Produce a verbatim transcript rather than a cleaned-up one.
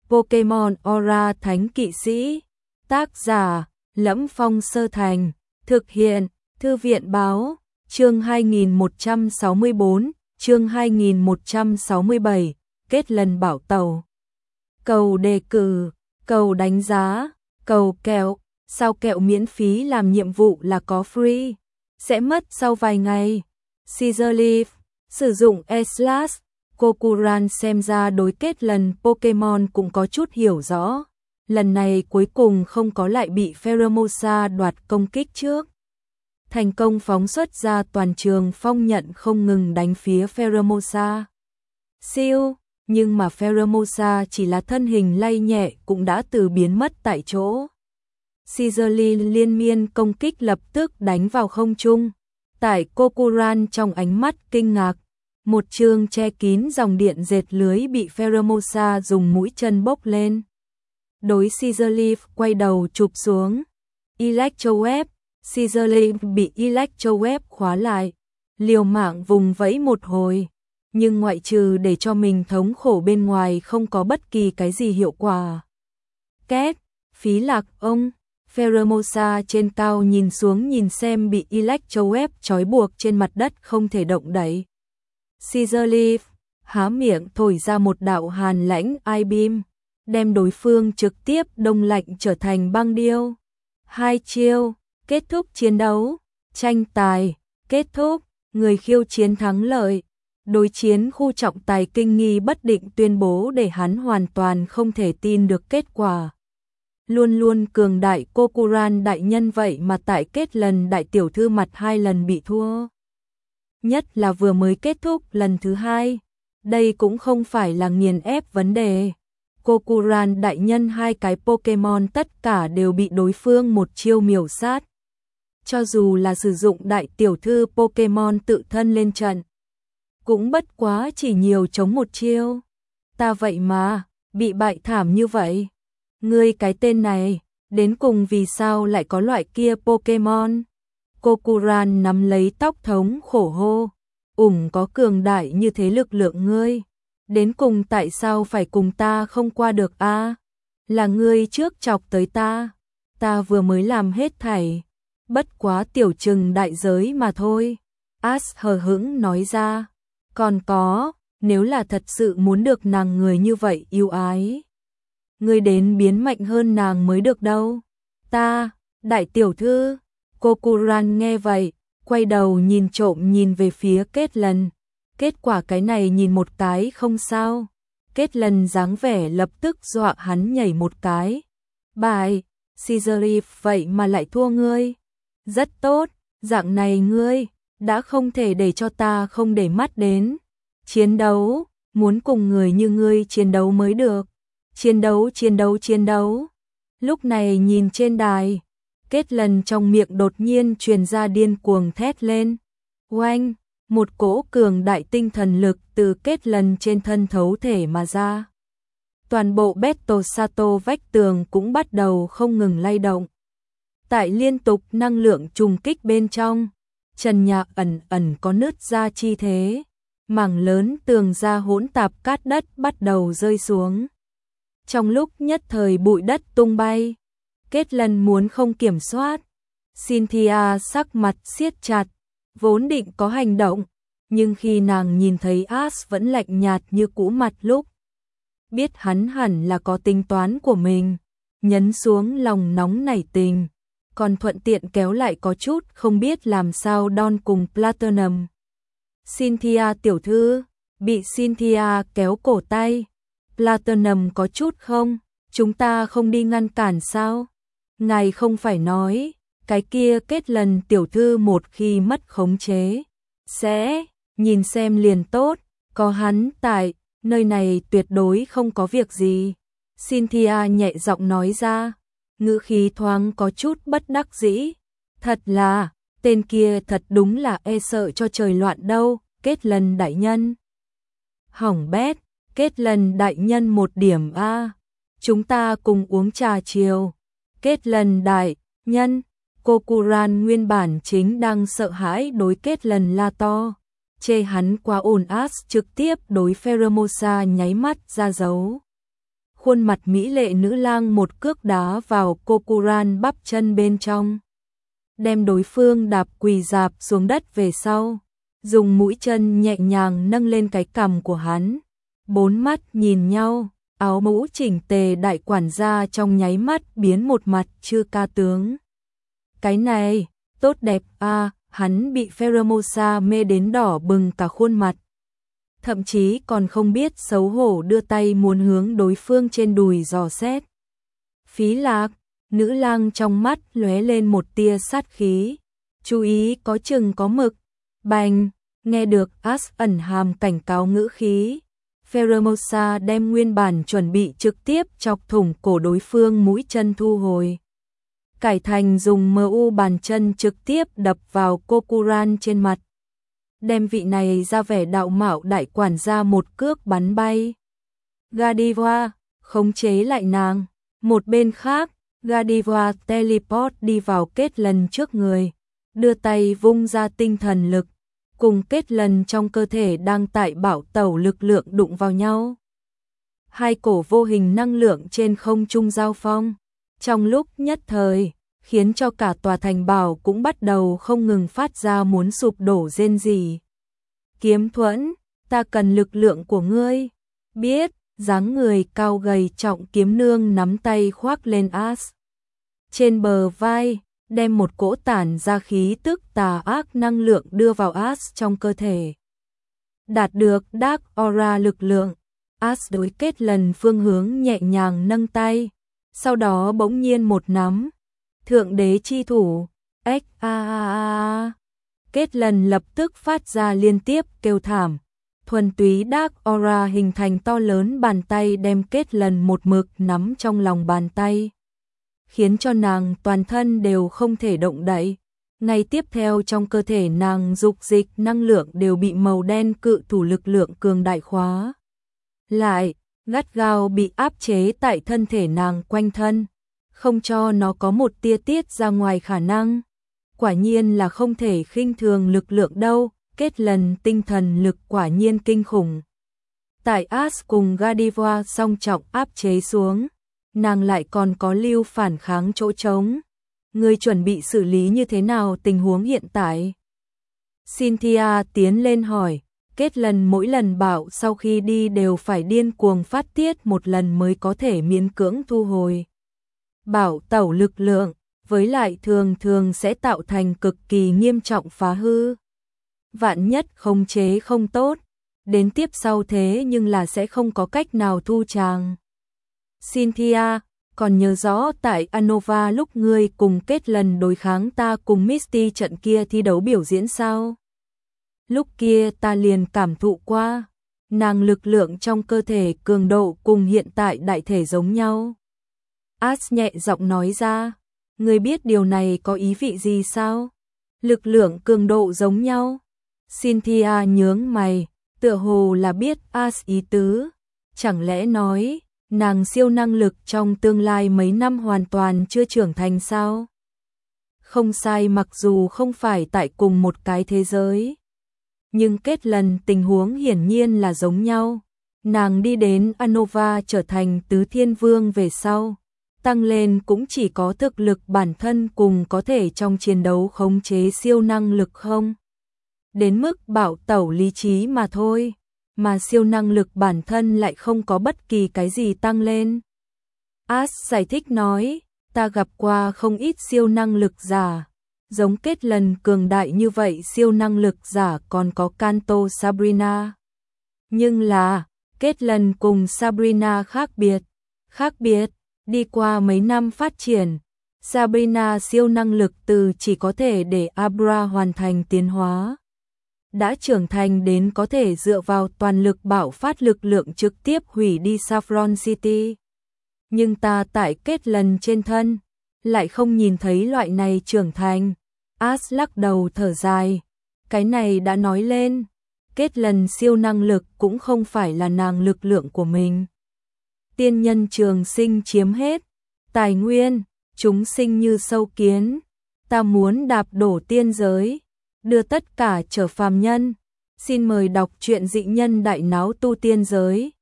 Pokemon Aura Thánh Kỵ Sĩ. Tác giả: Lẫm Phong Sơ Thành. Thực hiện: Thư viện báo. Chương hai nghìn một trăm sáu mươi bốn, chương hai nghìn một trăm sáu mươi bảy, kết lần bảo tàu. Cầu đề cử, cầu đánh giá, cầu kẹo, sao kẹo miễn phí làm nhiệm vụ là có free, sẽ mất sau vài ngày. Scissor Leaf, sử dụng E-Slash, Kokuran xem ra đối kết lần Pokemon cũng có chút hiểu rõ. Lần này cuối cùng không có lại bị Pheromosa đoạt công kích trước. Thành công phóng xuất ra toàn trường phong nhận không ngừng đánh phía Pheromosa. Siêu, nhưng mà Pheromosa chỉ là thân hình lay nhẹ cũng đã từ biến mất tại chỗ. Scissor Leaf liên miên công kích lập tức đánh vào không trung. Tại Kokuran trong ánh mắt kinh ngạc, một chương che kín dòng điện dệt lưới bị Pheromosa dùng mũi chân bốc lên. Đối Scissor Leaf quay đầu chụp xuống. Electro Web, Scissor Leaf bị Electro Web khóa lại, liều mạng vùng vẫy một hồi, nhưng ngoại trừ để cho mình thống khổ bên ngoài không có bất kỳ cái gì hiệu quả. Két, phí lạc ông. Pheromosa trên cao nhìn xuống nhìn xem bị Electro Web trói buộc trên mặt đất không thể động đậy. Scissor Leaf há miệng thổi ra một đạo hàn lãnh I-beam, đem đối phương trực tiếp đông lạnh trở thành băng điêu. Hai chiêu, kết thúc chiến đấu, tranh tài, kết thúc, người khiêu chiến thắng lợi. Đối chiến khu trọng tài kinh nghi bất định tuyên bố để hắn hoàn toàn không thể tin được kết quả. Luôn luôn cường đại Kokuran đại nhân vậy mà tại kết lần đại tiểu thư mặt hai lần bị thua. Nhất là vừa mới kết thúc lần thứ hai, đây cũng không phải là nghiền ép vấn đề. Kokuran đại nhân hai cái Pokemon tất cả đều bị đối phương một chiêu miểu sát. Cho dù là sử dụng đại tiểu thư Pokemon tự thân lên trận, cũng bất quá chỉ nhiều chống một chiêu. Ta vậy mà, bị bại thảm như vậy. Ngươi cái tên này, đến cùng vì sao lại có loại kia Pokemon? Kokuran nắm lấy tóc thống khổ hô, ủng có cường đại như thế lực lượng ngươi. Đến cùng tại sao phải cùng ta không qua được a? À? Là ngươi trước chọc tới ta, ta vừa mới làm hết thảy, bất quá tiểu trừng đại giới mà thôi. Ash hờ hững nói ra, còn có, nếu là thật sự muốn được nàng người như vậy yêu ái, ngươi đến biến mạnh hơn nàng mới được đâu. Ta, đại tiểu thư. Kokuran nghe vậy, quay đầu nhìn trộm nhìn về phía kết lần. Kết quả cái này nhìn một cái không sao. Kết lần dáng vẻ lập tức dọa hắn nhảy một cái. Bại, Scissor Leaf vậy mà lại thua ngươi. Rất tốt, dạng này ngươi đã không thể để cho ta không để mắt đến. Chiến đấu, muốn cùng người như ngươi chiến đấu mới được. Chiến đấu, chiến đấu, chiến đấu. Lúc này nhìn trên đài, kết lần trong miệng đột nhiên truyền ra điên cuồng thét lên. Oanh, một cỗ cường đại tinh thần lực từ kết lần trên thân thấu thể mà ra. Toàn bộ Battle Sato vách tường cũng bắt đầu không ngừng lay động. Tại liên tục năng lượng trùng kích bên trong, trần nhà ẩn ẩn có nứt ra chi thế. Mảng lớn tường ra hỗn tạp cát đất bắt đầu rơi xuống. Trong lúc nhất thời bụi đất tung bay, kết lần muốn không kiểm soát. Cynthia sắc mặt siết chặt, vốn định có hành động, nhưng khi nàng nhìn thấy Ash vẫn lạnh nhạt như cũ mặt lúc, biết hắn hẳn là có tính toán của mình, nhấn xuống lòng nóng nảy tình, còn thuận tiện kéo lại có chút không biết làm sao Don cùng Platinum. Cynthia tiểu thư, bị Cynthia kéo cổ tay. Platinum có chút không, chúng ta không đi ngăn cản sao? Ngài không phải nói, cái kia kết lần tiểu thư một khi mất khống chế, sẽ, nhìn xem liền tốt, có hắn tại, nơi này tuyệt đối không có việc gì. Cynthia nhẹ giọng nói ra, ngữ khí thoáng có chút bất đắc dĩ. Thật là, tên kia thật đúng là e sợ cho trời loạn đâu, kết lần đại nhân. Hỏng bét. Kết lần đại nhân một điểm a, chúng ta cùng uống trà chiều. Kết lần đại nhân, Kokuran nguyên bản chính đang sợ hãi đối kết lần la to, chê hắn quá ồn át trực tiếp đối Pheromosa nháy mắt ra dấu. khuôn mặt mỹ lệ nữ lang một cước đá vào Kokuran bắp chân bên trong, đem đối phương đạp quỳ rạp xuống đất về sau, dùng mũi chân nhẹ nhàng nâng lên cái cằm của hắn. Bốn mắt nhìn nhau, áo mũ chỉnh tề đại quản gia trong nháy mắt biến một mặt chư ca tướng. Cái này, tốt đẹp a, à, hắn bị Pheromosa mê đến đỏ bừng cả khuôn mặt. Thậm chí còn không biết xấu hổ đưa tay muốn hướng đối phương trên đùi dò xét. Phí Lạc, nữ lang trong mắt lóe lên một tia sát khí. Chú ý có chừng có mực. Bành, nghe được As ẩn hàm cảnh cáo ngữ khí. Pheromosa đem nguyên bản chuẩn bị trực tiếp chọc thủng cổ đối phương mũi chân thu hồi. Cải thành dùng mờ u bàn chân trực tiếp đập vào Kokuran trên mặt. Đem vị này ra vẻ đạo mạo đại quản gia một cước bắn bay. Godiva, khống chế lại nàng. Một bên khác, Godiva teleport đi vào Kết Lần trước người, đưa tay vung ra tinh thần lực, cùng Kết Lần trong cơ thể đang tại bảo tẩu lực lượng đụng vào nhau. Hai cổ vô hình năng lượng trên không trung giao phong, trong lúc nhất thời, khiến cho cả tòa thành bảo cũng bắt đầu không ngừng phát ra muốn sụp đổ rên rỉ. Kiếm Thuẫn, ta cần lực lượng của ngươi. Biết, dáng người cao gầy trọng kiếm nương nắm tay khoác lên As. Trên bờ vai, đem một cỗ tản ra khí tức tà ác năng lượng đưa vào As trong cơ thể. Đạt được Dark Aura lực lượng, As đối Kết Lần phương hướng nhẹ nhàng nâng tay, sau đó bỗng nhiên một nắm. Thượng đế chi thủ, ếch a a a. Kết Lần lập tức phát ra liên tiếp kêu thảm. Thuần túy Dark Aura hình thành to lớn bàn tay đem Kết Lần một mực nắm trong lòng bàn tay, khiến cho nàng toàn thân đều không thể động đậy. Ngay tiếp theo trong cơ thể nàng dục dịch năng lượng đều bị màu đen cự thủ lực lượng cường đại khóa lại, gắt gao bị áp chế tại thân thể nàng quanh thân, không cho nó có một tia tiết ra ngoài khả năng. Quả nhiên là không thể khinh thường lực lượng đâu. Kết Lần tinh thần lực quả nhiên kinh khủng. Tại As cùng Godiva song trọng áp chế xuống, nàng lại còn có lưu phản kháng chỗ trống. Ngươi chuẩn bị xử lý như thế nào tình huống hiện tại? Cynthia tiến lên hỏi. Kết Lần mỗi lần bảo sau khi đi đều phải điên cuồng phát tiết một lần mới có thể miễn cưỡng thu hồi bảo tẩu lực lượng, với lại thường thường sẽ tạo thành cực kỳ nghiêm trọng phá hư. Vạn nhất khống chế không tốt, đến tiếp sau thế nhưng là sẽ không có cách nào thu tràng. Cynthia, còn nhớ rõ tại Anova lúc ngươi cùng Kết Lần đối kháng ta cùng Misty trận kia thi đấu biểu diễn sao? Lúc kia ta liền cảm thụ qua, nàng lực lượng trong cơ thể cường độ cùng hiện tại đại thể giống nhau. As nhẹ giọng nói ra, ngươi biết điều này có ý vị gì sao? Lực lượng cường độ giống nhau. Cynthia nhướng mày, tựa hồ là biết As ý tứ. Chẳng lẽ nói, nàng siêu năng lực trong tương lai mấy năm hoàn toàn chưa trưởng thành sao? Không sai, mặc dù không phải tại cùng một cái thế giới, nhưng Kết Lần tình huống hiển nhiên là giống nhau. Nàng đi đến Anova trở thành tứ thiên vương về sau, tăng lên cũng chỉ có thực lực bản thân cùng có thể trong chiến đấu khống chế siêu năng lực không đến mức bảo tẩu lý trí mà thôi, mà siêu năng lực bản thân lại không có bất kỳ cái gì tăng lên. As giải thích nói, ta gặp qua không ít siêu năng lực giả, giống Kết Lần cường đại như vậy siêu năng lực giả còn có Kanto Sabrina. Nhưng là, Kết Lần cùng Sabrina khác biệt, khác biệt, đi qua mấy năm phát triển, Sabrina siêu năng lực từ chỉ có thể để Abra hoàn thành tiến hóa, đã trưởng thành đến có thể dựa vào toàn lực bạo phát lực lượng trực tiếp hủy đi Saffron City. Nhưng ta tại Kết Lần trên thân, lại không nhìn thấy loại này trưởng thành. As lắc đầu thở dài, cái này đã nói lên, Kết Lần siêu năng lực cũng không phải là nàng lực lượng của mình. Tiên nhân trường sinh chiếm hết, tài nguyên, chúng sinh như sâu kiến, ta muốn đạp đổ tiên giới, đưa tất cả trở phàm nhân. Xin mời đọc truyện Dị Nhân Đại Náo Tu Tiên Giới.